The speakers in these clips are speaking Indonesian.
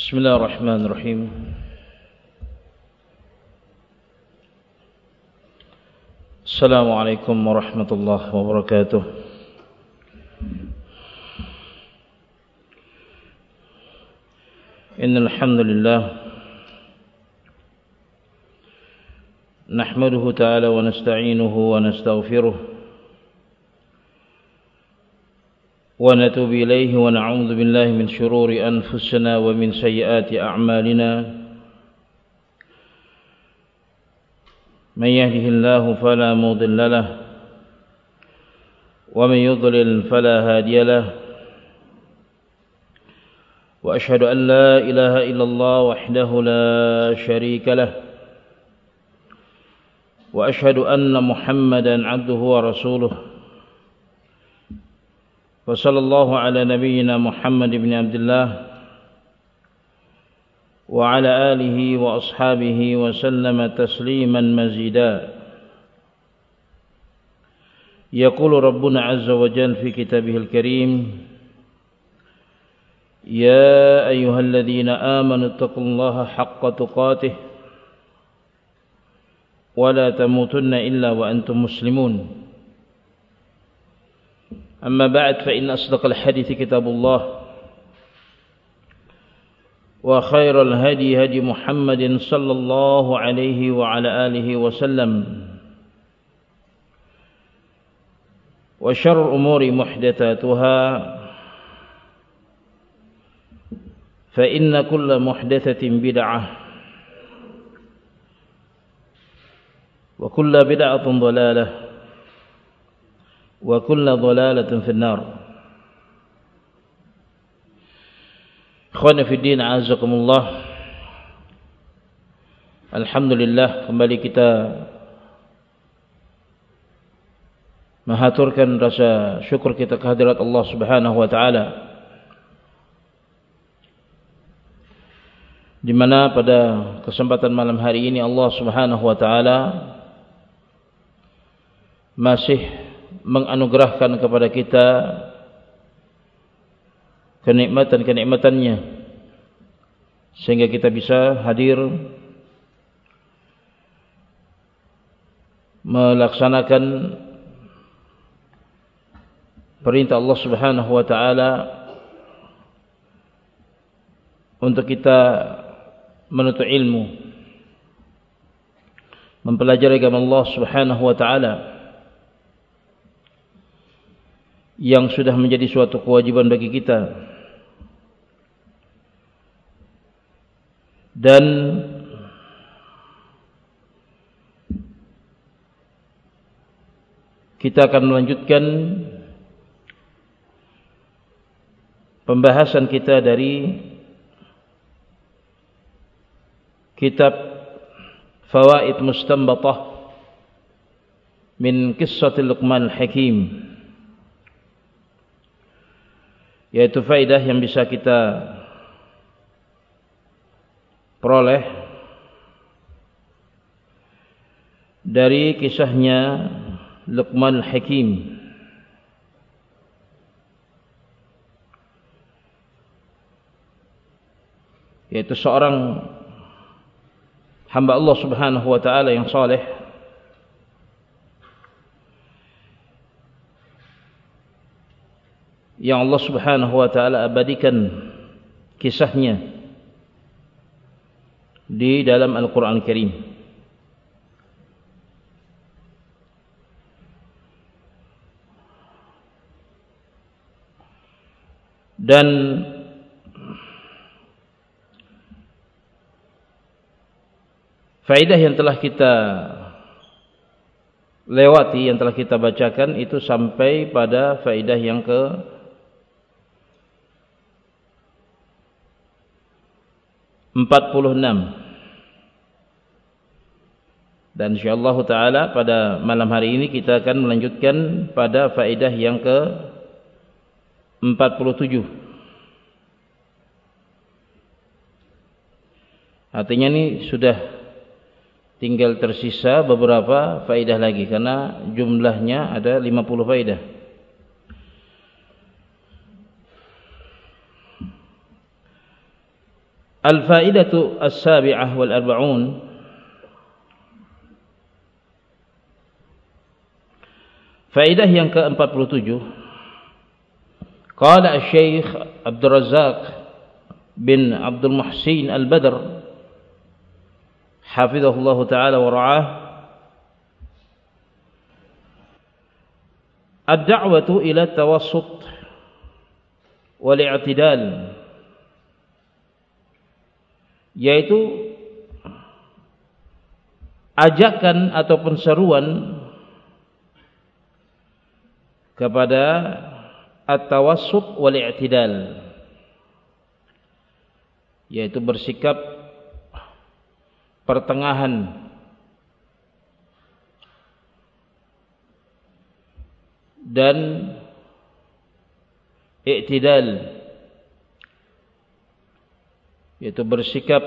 Bismillahirrahmanirrahim. Assalamualaikum warahmatullahi wabarakatuh. Innal hamdalillah nahmaduhu ta'ala wa nasta'inuhu wa nastaghfiruh ونتوب إليه ونعوذ بالله من شرور أنفسنا ومن سيئات أعمالنا من يهده الله فلا مضل له ومن يضلل فلا هادي له وأشهد أن لا إله إلا الله وحده لا شريك له وأشهد أن محمدا عبده ورسوله وصلى الله على نبينا محمد بن عبد الله وعلى آله وأصحابه وسلم تسليما مزيدا. يقول ربنا عز وجل في كتابه الكريم: يا أيها الذين آمنوا اتقوا الله حق تقاته ولا تموتن إلا وأنتم مسلمون. أما بعد فإن أصدق الحديث كتاب الله وخير الهدي هدي محمد صلى الله عليه وعلى آله وسلم وشر الأمور محدثاتها فإن كل محدثة بدعة وكل بدعة ضلالة wa kullu dhalalatin finnar. Ikhwani fi din, a'azakumullah. Alhamdulillah, kembali kita mengaturkan rasa syukur kita kehadirat Allah Subhanahu wa taala, di mana pada kesempatan malam hari ini Allah Subhanahu wa taala masih menganugerahkan kepada kita kenikmatan-kenikmatannya sehingga kita bisa hadir melaksanakan perintah Allah Subhanahu wa taala untuk kita menuntut ilmu, mempelajari agama Allah Subhanahu wa taala yang sudah menjadi suatu kewajiban bagi kita, dan kita akan melanjutkan pembahasan kita dari kitab Fawaid Mustanbatah min Qissatil Luqmanil Hakim, yaitu faedah yang bisa kita peroleh dari kisahnya Luqman Al-Hakim, yaitu seorang hamba Allah Subhanahu wa taala yang saleh, yang Allah Subhanahu wa taala abadikan kisahnya di dalam Al-Qur'an Al-Karim. Dan faedah yang telah kita lewati, yang telah kita bacakan itu sampai pada faedah yang ke 46, dan insyaallah taala pada malam hari ini kita akan melanjutkan pada faedah yang ke 47. Artinya ini sudah tinggal tersisa beberapa faedah lagi, karena jumlahnya ada 50 faedah. Al-faidatu as-sabi'ah wal arba'un. Faedah yang ke-47. Qala Asy-Syaikh Abdul Razzaq bin Abdul Muhsin Al-Badr hafizahullah taala wa ra'ah, ad-da'watu ila tawassut wal i'tidal, yaitu ajakan ataupun seruan kepada at-tawassut wal i'tidal, yaitu bersikap pertengahan dan i'tidal, yaitu bersikap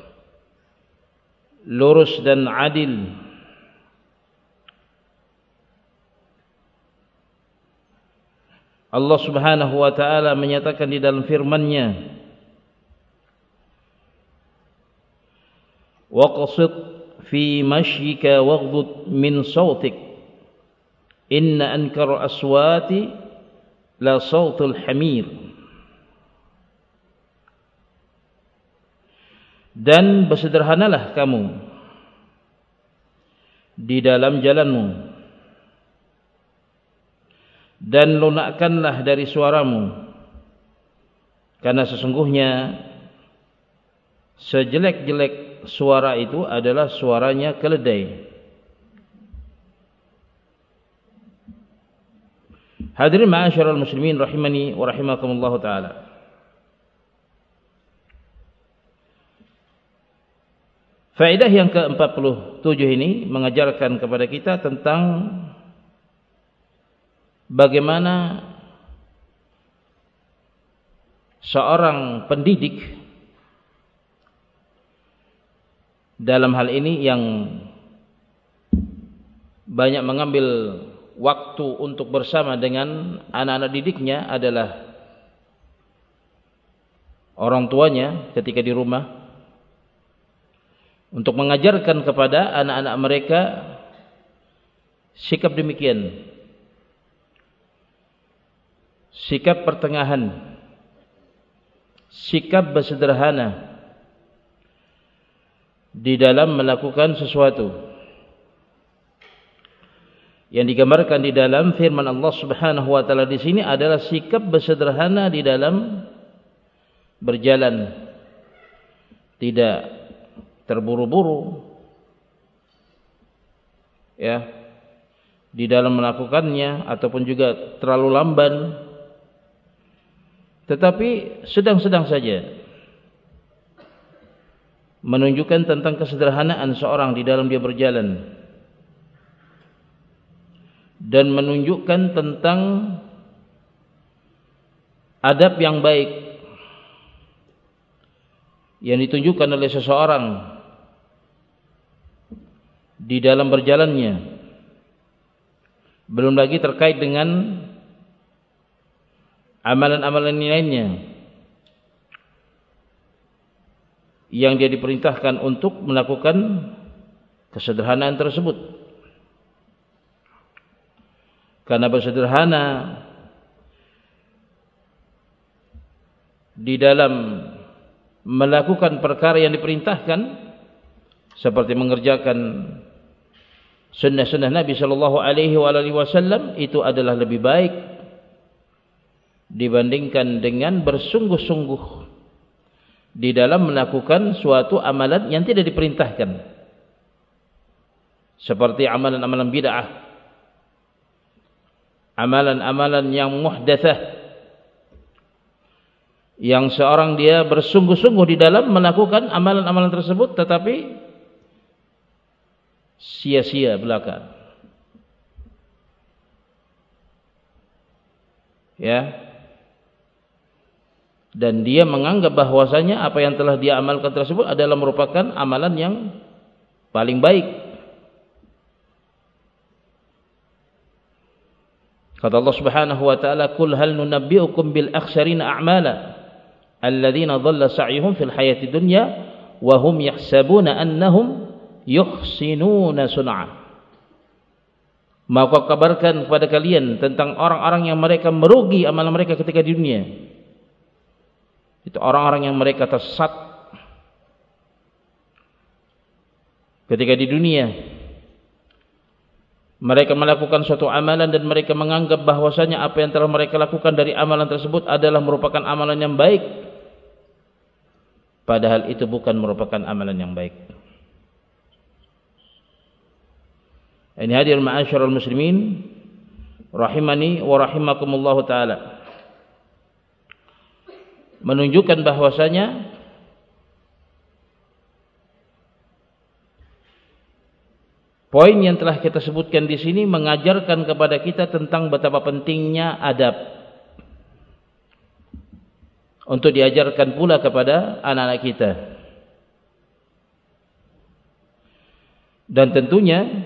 lurus dan adil. Allah Subhanahu wa taala menyatakan di dalam firman-Nya, waqsid fi mashyika waghdud min sautik inna ankara aswati la sautul hamir. Dan bersederhanalah kamu di dalam jalanmu, dan lunakkanlah dari suaramu, karena sesungguhnya sejelek-jelek suara itu adalah suaranya keledai. Hadirin ma'asyiral muslimin rahimani wa rahimakumullah taala. Faedah yang ke-47 ini mengajarkan kepada kita tentang bagaimana seorang pendidik dalam hal ini yang banyak mengambil waktu untuk bersama dengan anak-anak didiknya adalah orang tuanya ketika di rumah, untuk mengajarkan kepada anak-anak mereka sikap demikian, sikap pertengahan, sikap bersederhana di dalam melakukan sesuatu, yang digambarkan di dalam firman Allah Subhanahu wa taala di sini adalah sikap bersederhana di dalam berjalan, tidak terburu-buru ya di dalam melakukannya, ataupun juga terlalu lamban, tetapi sedang-sedang saja, menunjukkan tentang kesederhanaan seorang di dalam dia berjalan, dan menunjukkan tentang adab yang baik yang ditunjukkan oleh seseorang di dalam berjalannya. Belum lagi terkait dengan amalan-amalan lainnya yang dia diperintahkan untuk melakukan kesederhanaan tersebut. Karena bersederhana di dalam melakukan perkara yang diperintahkan, seperti mengerjakan sunnah-sunnah Nabi sallallahu alaihi wasallam, itu adalah lebih baik dibandingkan dengan bersungguh-sungguh di dalam melakukan suatu amalan yang tidak diperintahkan, seperti amalan-amalan bid'ah, amalan-amalan yang muhdatsah, yang seorang dia bersungguh-sungguh di dalam melakukan amalan-amalan tersebut tetapi sia-sia belaka. Ya. Dan dia menganggap bahwasanya apa yang telah dia amalkan tersebut adalah merupakan amalan yang paling baik. Kata Allah Subhanahu wa taala, "Qul hal nunabbi'ukum bil akhsarina a'mala alladzina dhalla sa'yuhum fil hayati dunya wa hum yahsabuna annahum yuhsinuna sun'a. Maka kabarkan kepada kalian tentang orang-orang yang mereka merugi amalan mereka ketika di dunia. Itu orang-orang yang mereka tersesat ketika di dunia. Mereka melakukan suatu amalan dan mereka menganggap bahwasanya apa yang telah mereka lakukan dari amalan tersebut adalah merupakan amalan yang baik. Padahal itu bukan merupakan amalan yang baik. Ini hadir ma'asyiral muslimin rahimani wa rahimakumullah taala, menunjukkan bahwasanya poin yang telah kita sebutkan di sini mengajarkan kepada kita tentang betapa pentingnya adab untuk diajarkan pula kepada anak-anak kita. Dan tentunya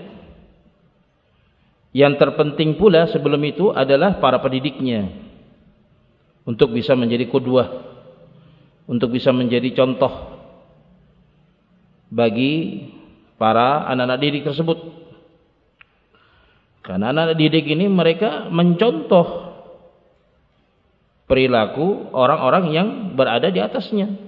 yang terpenting pula sebelum itu adalah para pendidiknya, untuk bisa menjadi qudwah, untuk bisa menjadi contoh bagi para anak-anak didik tersebut. Karena anak-anak didik ini mereka mencontoh perilaku orang-orang yang berada di atasnya.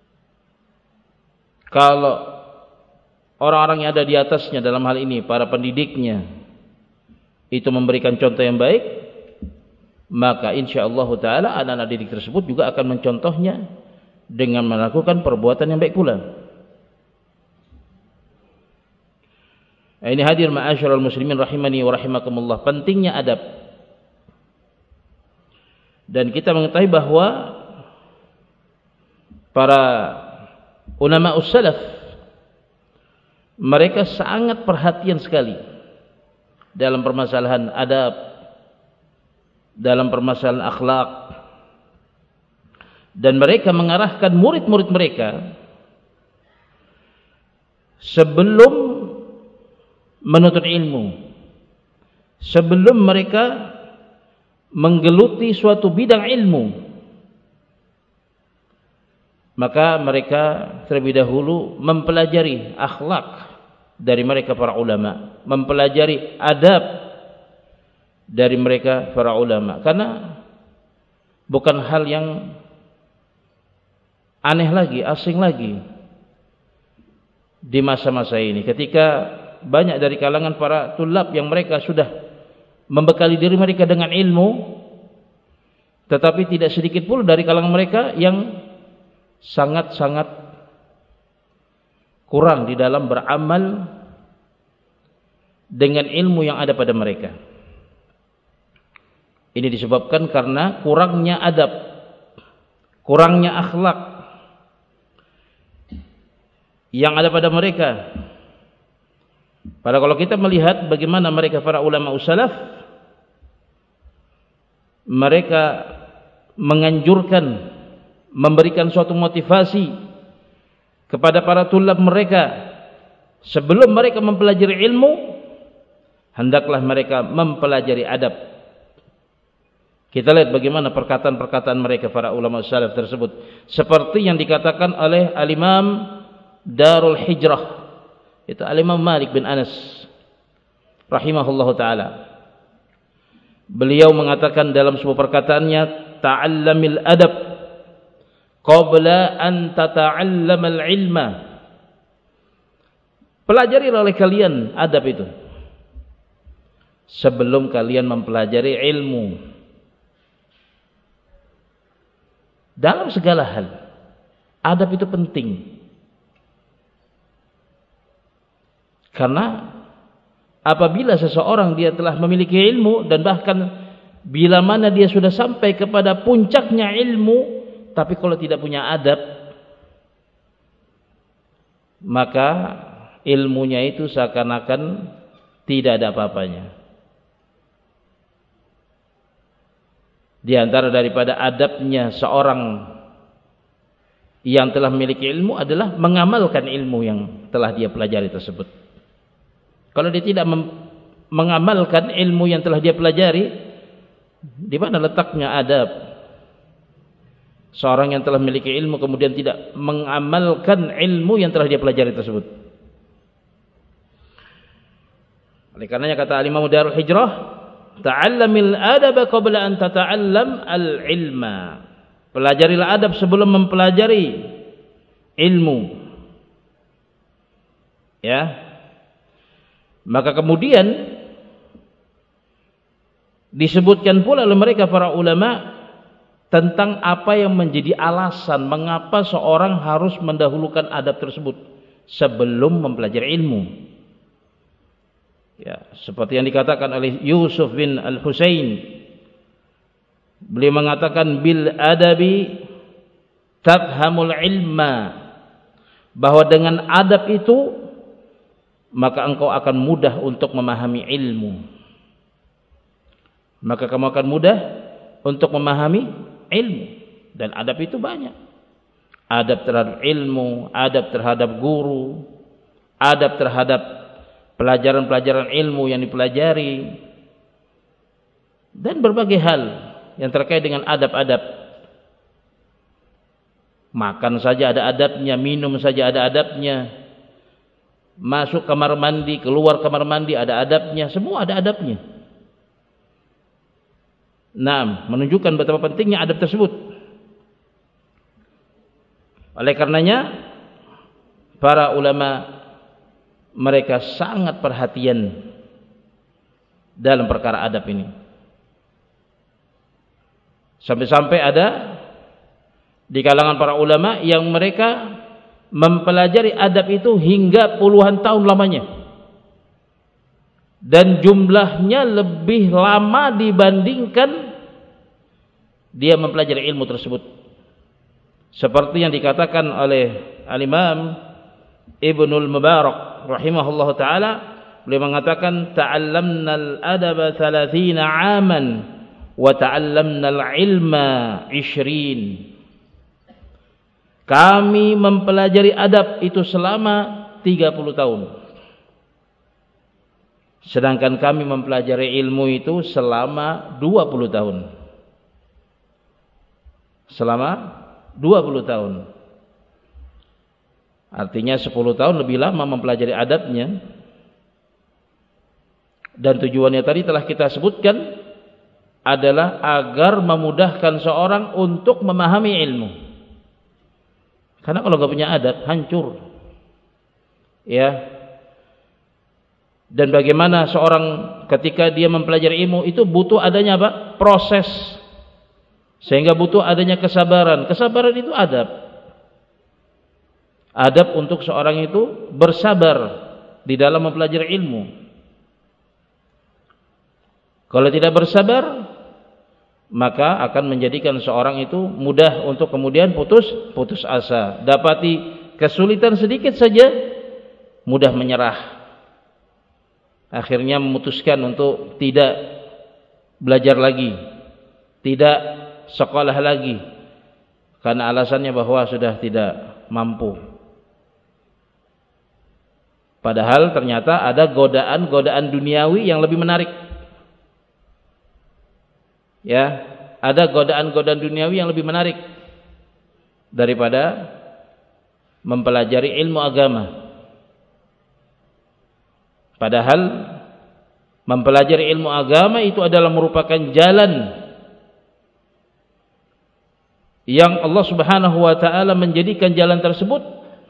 Kalau orang-orang yang ada di atasnya, dalam hal ini para pendidiknya, itu memberikan contoh yang baik, maka insyaallah taala anak-anak didik tersebut juga akan mencontohnya dengan melakukan perbuatan yang baik pula. Ini hadir ma'asyiral muslimin rahimani wa rahimakumullah, pentingnya adab. Dan kita mengetahui bahwa para ulama ussalaf mereka sangat perhatian sekali dalam permasalahan adab, dalam permasalahan akhlak, dan mereka mengarahkan murid-murid mereka sebelum menuntut ilmu, sebelum mereka menggeluti suatu bidang ilmu, maka mereka terlebih dahulu mempelajari akhlak dari mereka para ulama, mempelajari adab dari mereka para ulama. Karena bukan hal yang aneh lagi, asing lagi di masa-masa ini, ketika banyak dari kalangan para tulab yang mereka sudah membekali diri mereka dengan ilmu, tetapi tidak sedikit pula dari kalangan mereka yang sangat-sangat kurang di dalam beramal dengan ilmu yang ada pada mereka. Ini disebabkan karena kurangnya adab, kurangnya akhlak yang ada pada mereka. Padahal kalau kita melihat bagaimana mereka para ulama ussalaf, mereka menganjurkan, memberikan suatu motivasi kepada para tulab mereka, sebelum mereka mempelajari ilmu, hendaklah mereka mempelajari adab. Kita lihat bagaimana perkataan-perkataan mereka para ulama salaf tersebut, seperti yang dikatakan oleh al-Imam Darul Hijrah, itu al-Imam Malik bin Anas rahimahullahu taala. Beliau mengatakan dalam sebuah perkataannya, ta'allamil adab qabla an tata'allamal ilma. Pelajari oleh kalian adab itu sebelum kalian mempelajari ilmu. Dalam segala hal adab itu penting, karena apabila seseorang dia telah memiliki ilmu, dan bahkan bila mana dia sudah sampai kepada puncaknya ilmu, tapi kalau tidak punya adab, maka ilmunya itu seakan-akan tidak ada apa-apanya. Di antara daripada adabnya seorang yang telah memiliki ilmu adalah mengamalkan ilmu yang telah dia pelajari tersebut. Kalau dia tidak mengamalkan ilmu yang telah dia pelajari, di mana letaknya adab? Seorang yang telah memiliki ilmu kemudian tidak mengamalkan ilmu yang telah dia pelajari tersebut. Oleh karenanya kata Al-Imam Darul Hijrah, ta'allamil adaba qabla an tata'allam al-ilma. Pelajarilah adab sebelum mempelajari ilmu. Ya. Maka kemudian disebutkan pula oleh mereka para ulama tentang apa yang menjadi alasan mengapa seorang harus mendahulukan adab tersebut sebelum mempelajari ilmu. Ya, seperti yang dikatakan oleh Yusuf bin Al-Husain, beliau mengatakan bil adabi tafhamul ilma, bahwa dengan adab itu maka engkau akan mudah untuk memahami ilmu. Maka kamu akan mudah untuk memahami ilmu. Dan adab itu banyak. Adab terhadap ilmu, adab terhadap guru, adab terhadap pelajaran-pelajaran ilmu yang dipelajari, dan berbagai hal yang terkait dengan adab-adab. Makan saja ada adabnya, minum saja ada adabnya, masuk kamar mandi, keluar kamar mandi ada adabnya, semua ada adabnya. Nah, menunjukkan betapa pentingnya adab tersebut. Oleh karenanya para ulama mereka sangat perhatian dalam perkara adab ini. Sampai-sampai ada di kalangan para ulama yang mereka mempelajari adab itu hingga puluhan tahun lamanya. Dan jumlahnya lebih lama dibandingkan dia mempelajari ilmu tersebut. Seperti yang dikatakan oleh Al-Imam Ibnul Mubarak rahimahullah ta'ala, beliau mengatakan ta'allamna al-adaba 30 aman wa ta'allamna al-ilma 20. Kami mempelajari adab itu selama 30 tahun. Sedangkan kami mempelajari ilmu itu selama 20 tahun. Selama 20 tahun. Artinya 10 tahun lebih lama mempelajari adabnya. Dan tujuannya tadi telah kita sebutkan adalah agar memudahkan seorang untuk memahami ilmu. Karena kalau enggak punya adab, hancur. Ya. Dan bagaimana seorang ketika dia mempelajari ilmu itu butuh adanya apa? Proses. Sehingga butuh adanya kesabaran. Kesabaran itu adab. Adab untuk seorang itu bersabar di dalam mempelajari ilmu. Kalau tidak bersabar, maka akan menjadikan seorang itu mudah untuk kemudian putus asa. Dapati kesulitan sedikit saja, mudah menyerah. Akhirnya memutuskan untuk tidak belajar lagi, tidak sekolah lagi, karena alasannya bahwa sudah tidak mampu. Padahal ternyata ada godaan-godaan duniawi yang lebih menarik. Ya, ada godaan-godaan duniawi yang lebih menarik daripada mempelajari ilmu agama. Padahal mempelajari ilmu agama itu adalah merupakan jalan yang Allah Subhanahu wa taala menjadikan jalan tersebut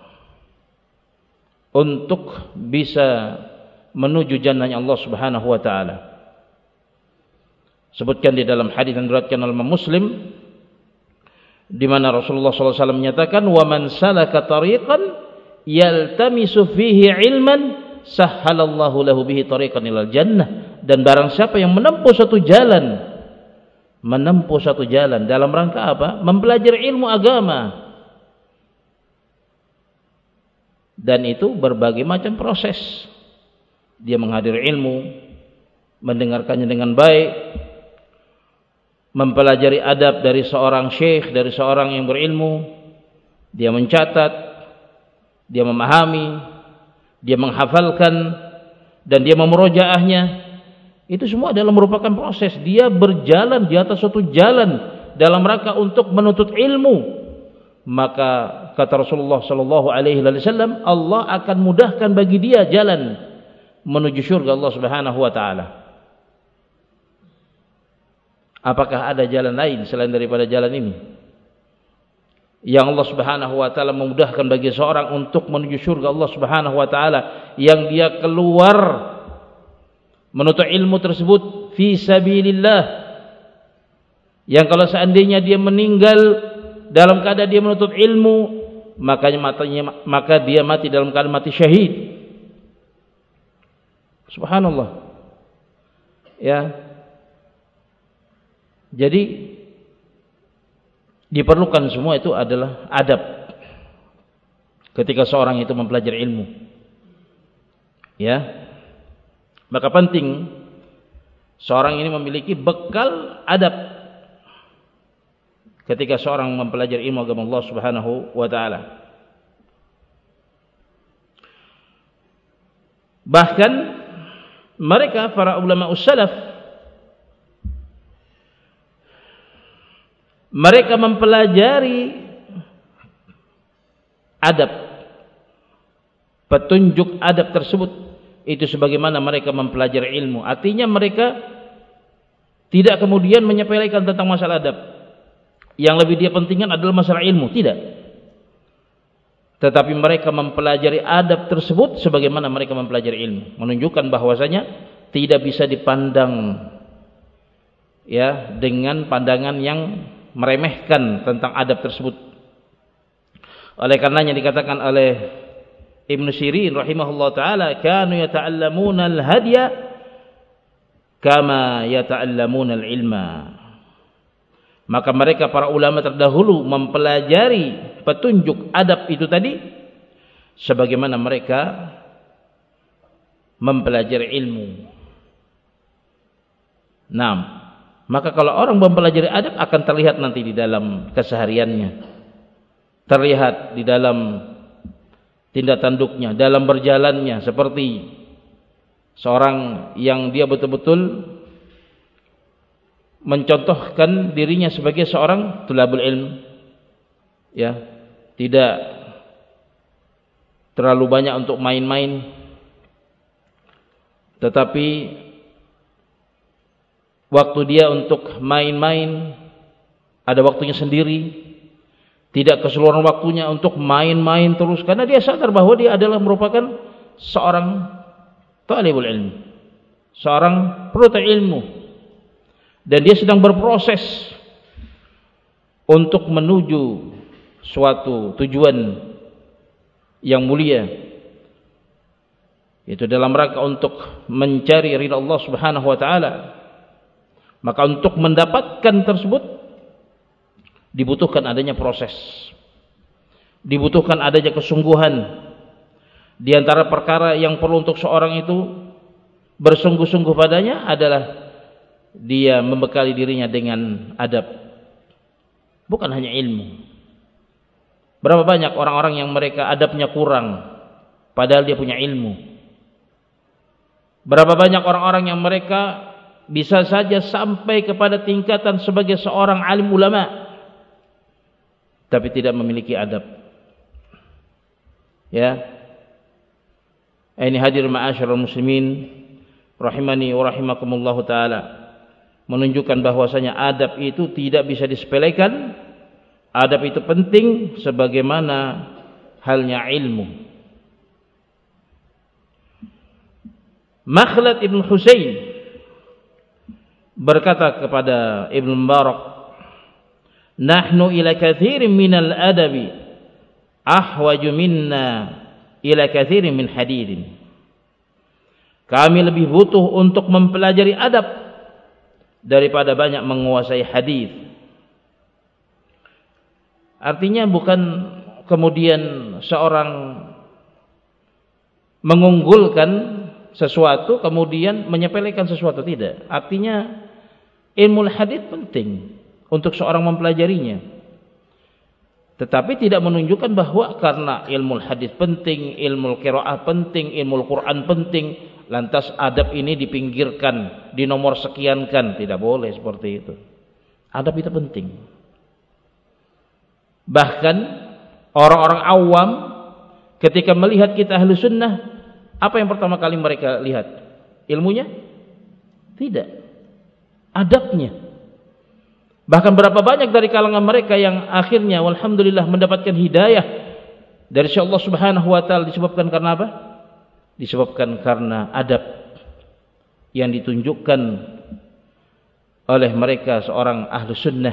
untuk bisa menuju jannahnya Allah Subhanahu wa taala. Sebutkan di dalam hadis yang diriwayatkan oleh Muslim, di mana Rasulullah SAW menyatakan, "Wa man salaka tariqan yaltamisu fihi ilman sahhalallahu lahu bihi tariqan ilal jannah." Dan barang siapa yang menempuh satu jalan dalam rangka apa? Mempelajari ilmu agama. Dan itu berbagai macam proses. Dia menghadiri ilmu, mendengarkannya dengan baik, mempelajari adab dari seorang syekh, dari seorang yang berilmu, dia mencatat, dia memahami, dia menghafalkan, dan dia memurojaahnya. Itu semua adalah merupakan proses. Dia berjalan di atas suatu jalan dalam rangka untuk menuntut ilmu, maka kata Rasulullah sallallahu alaihi wasallam, Allah akan mudahkan bagi dia jalan menuju surga Allah Subhanahu wa taala. Apakah ada jalan lain selain daripada jalan ini yang Allah Subhanahu wa taala memudahkan bagi seorang untuk menuju surga Allah Subhanahu wa taala, yang dia keluar menuntut ilmu tersebut fi sabilillah, yang kalau seandainya dia meninggal dalam keadaan dia menuntut ilmu, maka dia mati dalam keadaan mati syahid. Subhanallah. Ya. Jadi diperlukan semua itu adalah adab ketika seorang itu mempelajari ilmu. Ya. Maka penting seorang ini memiliki bekal adab ketika seorang mempelajari ilmu agama Allah Subhanahu wa taala. Bahkan mereka para ulama salaf, mereka mempelajari adab, petunjuk adab tersebut itu sebagaimana mereka mempelajari ilmu. Artinya mereka tidak kemudian menyepelekan tentang masalah adab. Yang lebih dia pentingkan adalah masalah ilmu, tidak. Tetapi mereka mempelajari adab tersebut sebagaimana mereka mempelajari ilmu, menunjukkan bahwasanya tidak bisa dipandang ya dengan pandangan yang meremehkan tentang adab tersebut. Oleh karenanya dikatakan oleh Ibnu Sirin rahimahullah taala, kanu yata'allamuna al-hadya kama yata'allamuna al-ilma. Maka mereka para ulama terdahulu mempelajari petunjuk adab itu tadi sebagaimana mereka mempelajari ilmu. Nah, maka kalau orang mempelajari adab akan terlihat nanti di dalam kesehariannya, terlihat di dalam tindak tanduknya, dalam berjalannya, seperti seorang yang dia betul-betul mencontohkan dirinya sebagai seorang tulabul ilm, ya, tidak terlalu banyak untuk main-main, tetapi waktu dia untuk main-main ada waktunya sendiri, tidak keseluruhan waktunya untuk main-main terus, karena dia sadar bahwa dia adalah merupakan seorang talibul ilmi, seorang penuntut ilmu, dan dia sedang berproses untuk menuju suatu tujuan yang mulia, yaitu dalam rangka untuk mencari ridha Allah Subhanahu wa taala. Maka untuk mendapatkan tersebut dibutuhkan adanya proses, dibutuhkan adanya kesungguhan. Di antara perkara yang perlu untuk seorang itu bersungguh-sungguh padanya adalah dia membekali dirinya dengan adab, bukan hanya ilmu. Berapa banyak orang-orang yang mereka adabnya kurang padahal dia punya ilmu. Berapa banyak orang-orang yang mereka bisa saja sampai kepada tingkatan sebagai seorang alim ulama tapi tidak memiliki adab. Ya. Ini hadir ma'asyiral muslimin rahimani wa rahimakumullah taala, menunjukkan bahwasanya adab itu tidak bisa disepelekan. Adab itu penting sebagaimana halnya ilmu. Makhlad Ibn Husain berkata kepada Ibn Mubarak, nahnu ila kathirin minal adabi ahwaju minna ila kathirin min hadidin. Kami lebih butuh untuk mempelajari adab daripada banyak menguasai hadis. Artinya bukan kemudian seorang mengunggulkan sesuatu kemudian menyepelekan sesuatu, tidak. Artinya ilmu hadis penting untuk seorang mempelajarinya, tetapi tidak menunjukkan bahwa karena ilmu hadis penting, ilmu qiraah penting, ilmu Quran penting, lantas adab ini dipinggirkan, dinomor sekiankan. Tidak boleh seperti itu. Adab itu penting. Bahkan orang-orang awam ketika melihat kita ahlu sunnah, apa yang pertama kali mereka lihat? Ilmunya? Tidak. Adabnya. Bahkan berapa banyak dari kalangan mereka yang akhirnya walhamdulillah mendapatkan hidayah dari Allah Subhanahu wa taala disebabkan karena apa? Disebabkan karena adab yang ditunjukkan oleh mereka seorang ahlu sunnah.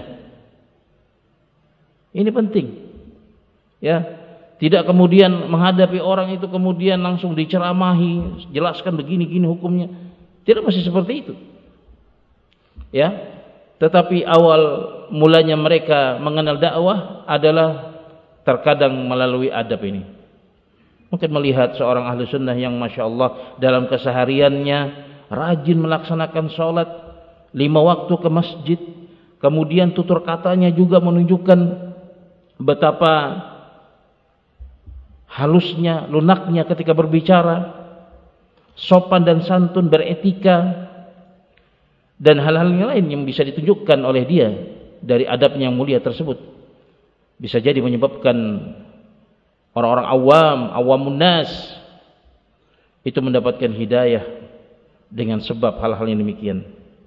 Ini penting. Ya, tidak kemudian menghadapi orang itu kemudian langsung diceramahi, jelaskan begini-gini hukumnya. Tidak mesti seperti itu. Ya, tetapi awal mulanya mereka mengenal dakwah adalah terkadang melalui adab ini. Mungkin melihat seorang ahlu sunnah yang Masya Allah dalam kesehariannya rajin melaksanakan sholat 5 waktu ke masjid, kemudian tutur katanya juga menunjukkan betapa halusnya, lunaknya ketika berbicara, sopan dan santun, beretika, dan hal-hal yang lain yang bisa ditunjukkan oleh dia dari adabnya yang mulia tersebut, bisa jadi menyebabkan orang-orang awam, awamun nas itu mendapatkan hidayah dengan sebab hal-hal yang demikian.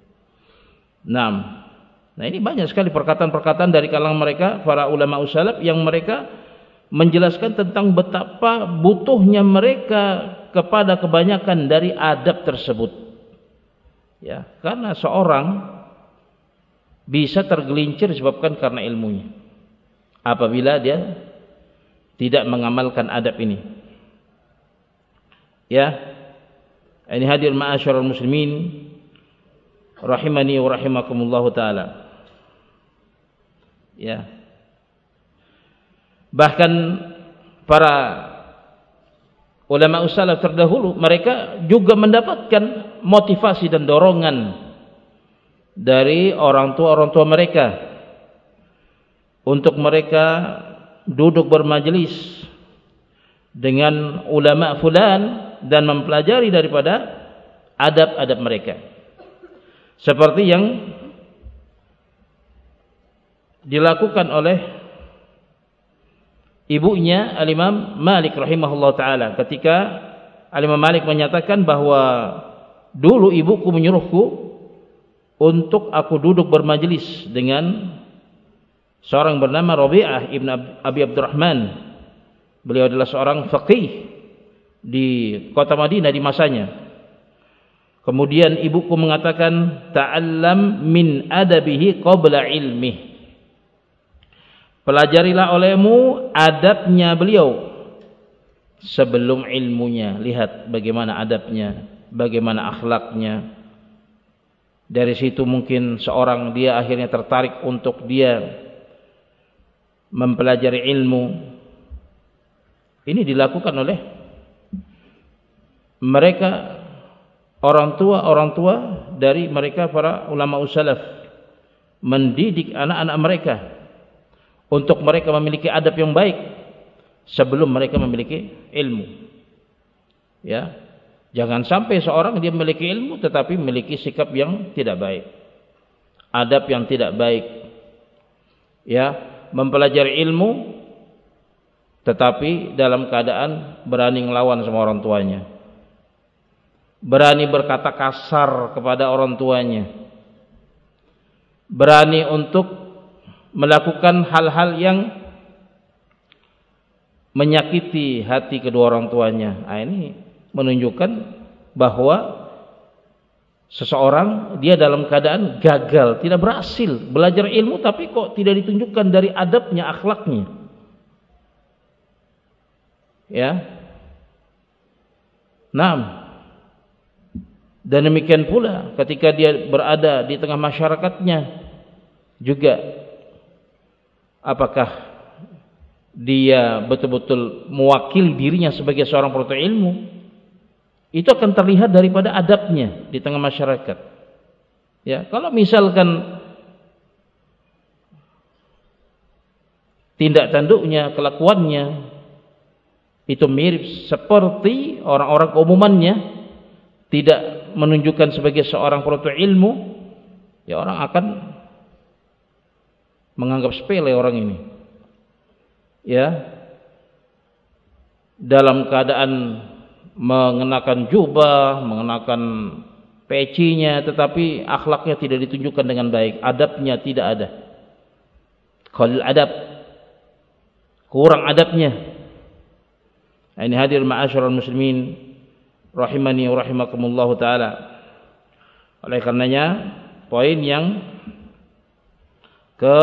Nah ini banyak sekali perkataan-perkataan dari kalangan mereka para ulama salaf yang mereka menjelaskan tentang betapa butuhnya mereka kepada kebanyakan dari adab tersebut. Ya, karena seorang bisa tergelincir disebabkan karena ilmunya apabila dia tidak mengamalkan adab ini. Ya, ini hadir ma'asyiral muslimin rahimani wa rahimakumullah taala. Ya, bahkan para ulama salaf terdahulu mereka juga mendapatkan motivasi dan dorongan dari orang tua mereka untuk mereka duduk bermajelis dengan ulama fulan dan mempelajari daripada adab-adab mereka, seperti yang dilakukan oleh ibunya Al-Imam Malik rahimahullah ta'ala ketika Al-Imam Malik menyatakan bahwa dulu ibuku menyuruhku untuk aku duduk bermajelis dengan seorang bernama Rabi'ah ibn Abi Abdurrahman. Beliau adalah seorang faqih di kota Madinah di masanya. Kemudian ibuku mengatakan ta'allam min adabihi qabla ilmih, pelajarilah olehmu adabnya beliau sebelum ilmunya. Lihat bagaimana adabnya, bagaimana akhlaknya. Dari situ mungkin seorang dia akhirnya tertarik untuk dia mempelajari ilmu. Ini dilakukan oleh mereka orang tua dari mereka para ulama salaf, mendidik anak-anak mereka untuk mereka memiliki adab yang baik sebelum mereka memiliki ilmu. Ya, jangan sampai seorang dia memiliki ilmu tetapi memiliki sikap yang tidak baik, adab yang tidak baik. Ya, mempelajari ilmu tetapi dalam keadaan berani ngelawan sama orang tuanya, berani berkata kasar kepada orang tuanya, berani untuk melakukan hal-hal yang menyakiti hati kedua orang tuanya. Nah, ini menunjukkan bahwa seseorang dia dalam keadaan gagal, tidak berhasil belajar ilmu, tapi kok tidak ditunjukkan dari adabnya, akhlaknya. Ya, dan demikian pula ketika dia berada di tengah masyarakatnya juga, apakah dia betul-betul mewakili dirinya sebagai seorang penuntut ilmu? Itu akan terlihat daripada adabnya di tengah masyarakat. Ya, kalau misalkan tindak tanduknya, kelakuannya itu mirip seperti orang-orang keumumannya, tidak menunjukkan sebagai seorang penuntut ilmu, ya orang akan menganggap sepele orang ini. Ya, dalam keadaan mengenakan jubah, mengenakan pecinya, tetapi akhlaknya tidak ditunjukkan dengan baik, adabnya tidak ada. Qalil adab, kurang adabnya. Ini hadir ma'asyiral muslimin rahimani wa rahimakumullah taala. Oleh karenanya poin yang ke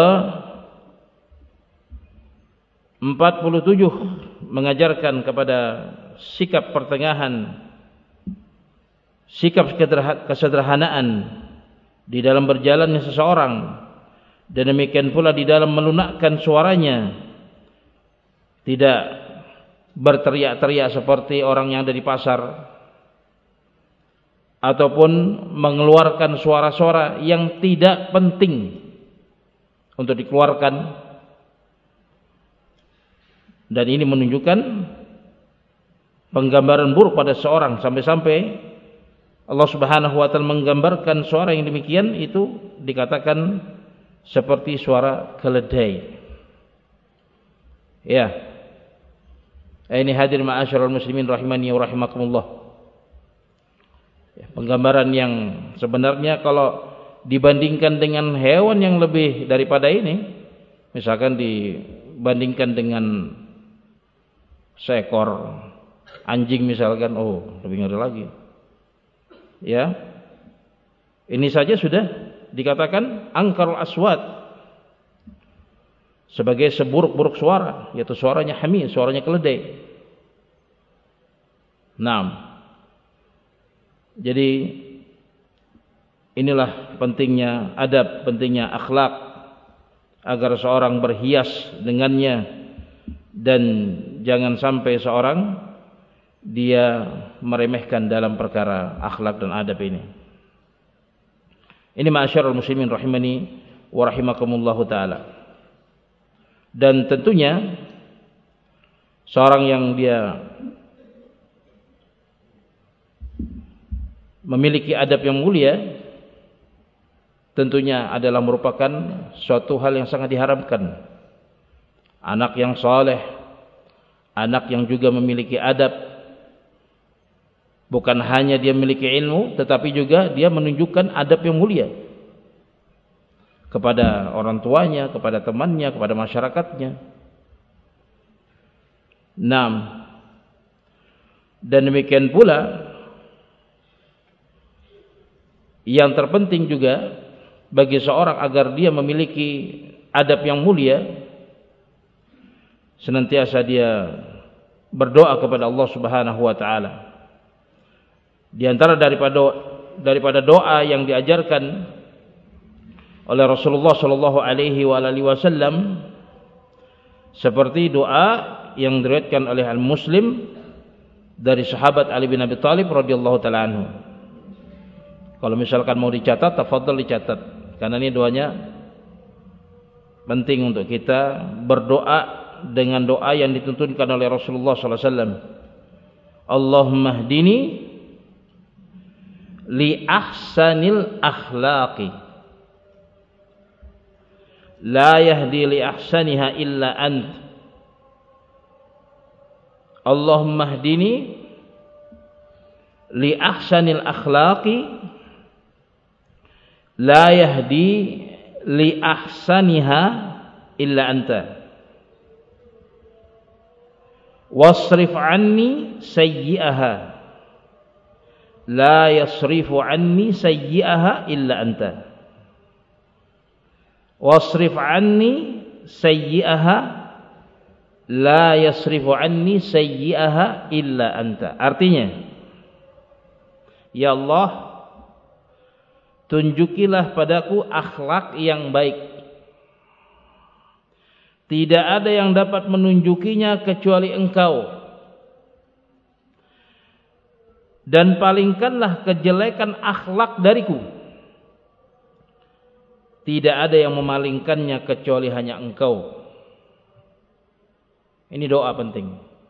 47 mengajarkan kepada sikap pertengahan, sikap kesederhanaan di dalam berjalannya seseorang, dan demikian pula di dalam melunakkan suaranya, tidak berteriak-teriak seperti orang yang ada di pasar, ataupun mengeluarkan suara-suara yang tidak penting untuk dikeluarkan. Dan ini menunjukkan penggambaran buruk pada seorang, sampai-sampai Allah Subhanahu wa taala menggambarkan suara yang demikian itu dikatakan seperti suara keledai. Ya. Ini hadir ma'asyiral muslimin rahimani wa rahimakumullah. Ya, penggambaran yang sebenarnya kalau dibandingkan dengan hewan yang lebih daripada ini, misalkan dibandingkan dengan seekor anjing misalkan, oh lebih ngeri lagi. Ya, ini saja sudah dikatakan angkarul aswat, sebagai seburuk-buruk suara, yaitu suaranya hamir, suaranya keledai. Nah, jadi inilah pentingnya adab, pentingnya akhlak, agar seorang berhias dengannya, dan jangan sampai seorang dia meremehkan dalam perkara akhlak dan adab ini. Ini ma'asyiral muslimin rahimani wa rahimakumullahu taala. Dan tentunya seorang yang dia memiliki adab yang mulia tentunya adalah merupakan suatu hal yang sangat diharamkan. Anak yang saleh, anak yang juga memiliki adab, bukan hanya dia memiliki ilmu, tetapi juga dia menunjukkan adab yang mulia kepada orang tuanya, kepada temannya, kepada masyarakatnya. Naam. Dan demikian pula yang terpenting juga bagi seorang agar dia memiliki adab yang mulia, senantiasa dia berdoa kepada Allah Subhanahu wa taala. Di antara daripada doa yang diajarkan oleh Rasulullah sallallahu alaihi wasallam, seperti doa yang diriwayatkan oleh Al-Muslim dari sahabat Ali bin Abi Thalib radhiyallahu taala anhu. Kalau misalkan mau dicatat, tafadhol dicatat, karena ini doanya penting untuk kita berdoa dengan doa yang dituntunkan oleh Rasulullah sallallahu alaihi wasallam. Allahumma hdini li ahsanil akhlaqi la yahdi li ahsaniha illa ant. Allahumma hdini li ahsanil akhlaqi la yahdi li ahsaniha illa anta. Wasrif anni sayyi'aha la yasrifu anni sayyi'aha illa anta. Wasrif anni sayyi'aha la yasrifu anni sayyi'aha illa anta. Artinya, ya Allah, tunjukilah padaku akhlak yang baik. Tidak ada yang dapat menunjukinya kecuali Engkau. Dan palingkanlah kejelekan akhlak dariku. Tidak ada yang memalingkannya kecuali hanya Engkau. Ini doa penting.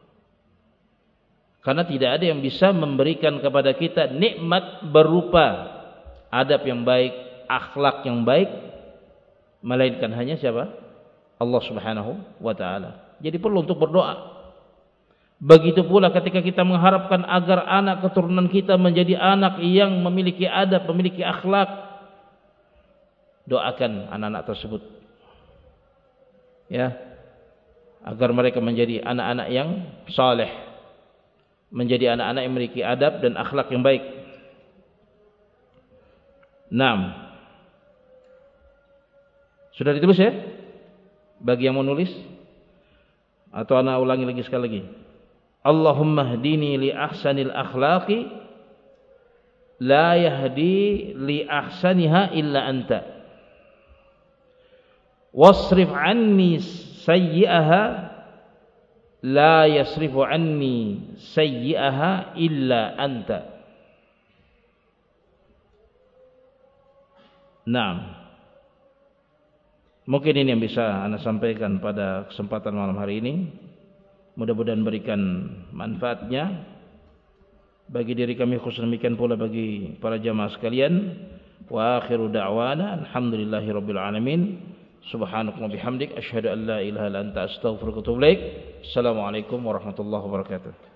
Karena tidak ada yang bisa memberikan kepada kita nikmat berupa adab yang baik, akhlak yang baik, melainkan hanya siapa? Allah Subhanahu wa taala. Jadi perlu untuk berdoa. Begitu pula ketika kita mengharapkan agar anak keturunan kita menjadi anak yang memiliki adab, memiliki akhlak, doakan anak-anak tersebut, ya, agar mereka menjadi anak-anak yang saleh, menjadi anak-anak yang memiliki adab dan akhlak yang baik. Naam. Sudah ditulis ya? Bagi yang mau nulis, atau ana ulangi lagi sekali lagi. Allahumma hdini li ahsanil akhlaqi la yahdi li ahsaniha illa anta. Wasrif anni sayyi'aha la yasrifu anni sayyi'aha illa anta. Naam. Mungkin ini yang bisa Anda sampaikan pada kesempatan malam hari ini. Mudah-mudahan berikan manfaatnya bagi diri kami, khusus demikian pula bagi para jamaah sekalian. Wa akhiru da'wana alhamdulillahirabbil alamin. Subhanakallahumma bihamdik asyhadu an la ilaha illa anta astaghfiruka wa atubu ilaik. Assalamualaikum warahmatullahi wabarakatuh.